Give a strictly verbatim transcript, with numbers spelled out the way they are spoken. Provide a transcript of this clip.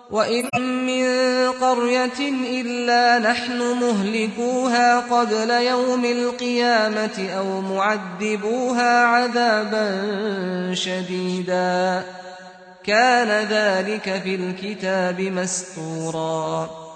وَإِن مِّن قَرْيَةٍ إِلَّا نَحْنُ مُهْلِكُوهَا قَبْلَ يَوْمِ الْقِيَامَةِ أَوْ مُعَذِّبُوهَا عَذَابًا شَدِيدًا ۚ كَانَ ذَٰلِكَ فِي الْكِتَابِ مَسْطُورًا